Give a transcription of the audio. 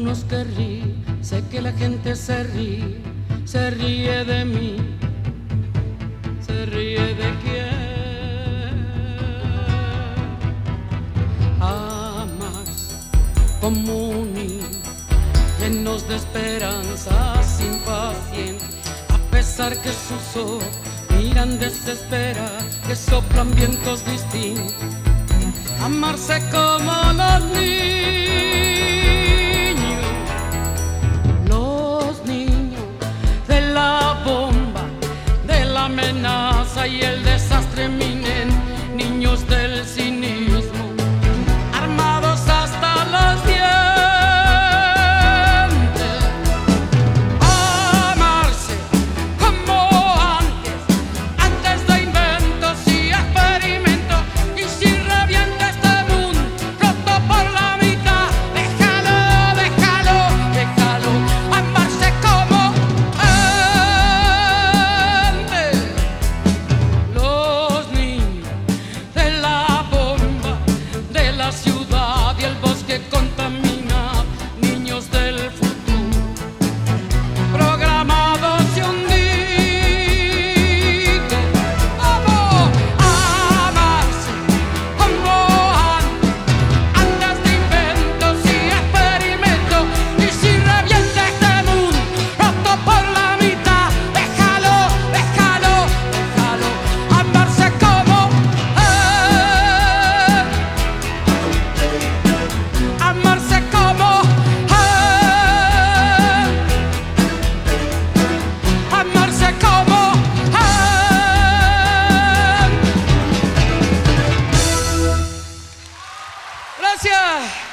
algunos que ríen, sé que la gente se ríe de mí, se ríe de quién. Amas como un niño, llenos de esperanzas, impacientes, a pesar que sus ojos miran desesperar, que soplan vientos distintos. Amarse como los niños de la bomba, de la amenaza y el desastre inminente, niños del cinismo, armados hasta los dientes. Amarse como antes de inventos y experimentos, y si revienta este mundo roto por la mitad, déjalo. Amarse como antes. Los niños de la bomba, de la ciudad y el bosque contaminado, niños del futuro, programados y hundidos. Vamos a amarse como antes de inventos y experimentos, y si revienta este mundo roto por la mitad, déjalo. Amarse como amarse como amarse como Gracias.